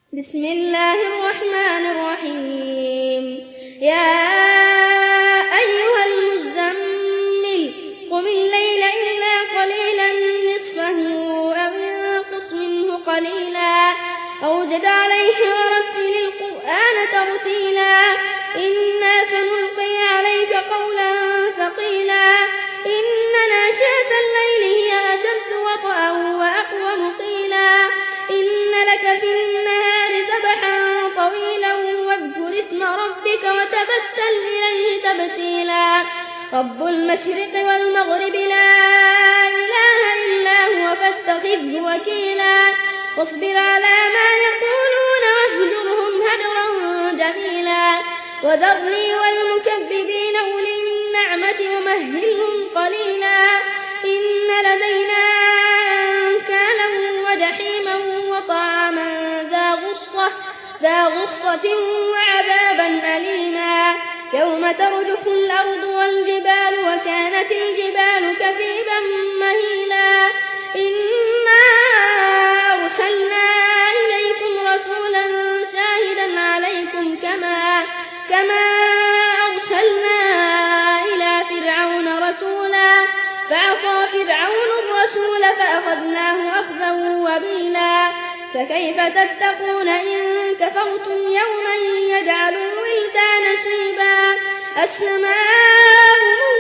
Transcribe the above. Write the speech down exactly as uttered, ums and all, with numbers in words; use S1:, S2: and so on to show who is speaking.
S1: بسم الله الرحمن الرحيم يا أيها المزمل قم الليل إلا قليلا نصفه أو انقص منه قليلا أو زد عليه ورتل القرآن ترتيلا إنا سنلقي عليك قولا ثقيلا إن ناشئة الليل هي أشد وطئا وأقوم قيلا إن لك في النهار سبحا طويلا واذكر اسم ربك وتبتل إليه تبتيلا رب المشرق والمغرب لا إله إلا هو فاتخذه وكيلا واصبر على ما يقولون واهجرهم هجرا جميلا وذرني والمكذبين أولي النعمة ومهلهم قليلا إن لدينا أنكالا وجحيما وطعاما ذا غصة, ذا غصة وعذابا أليما يوم ترجف الأرض والجبال وكانت الجبال كثيبا مهيلا إنا أرسلنا إليكم رسولا شاهدا عليكم كما, كما أرسلنا إلى فرعون رسولا فعصى فرعون الرسول فأخذناه أخذا وبيلا فكيف تتقون إن كفرتم يوما يجعل الولدان شيبا السماء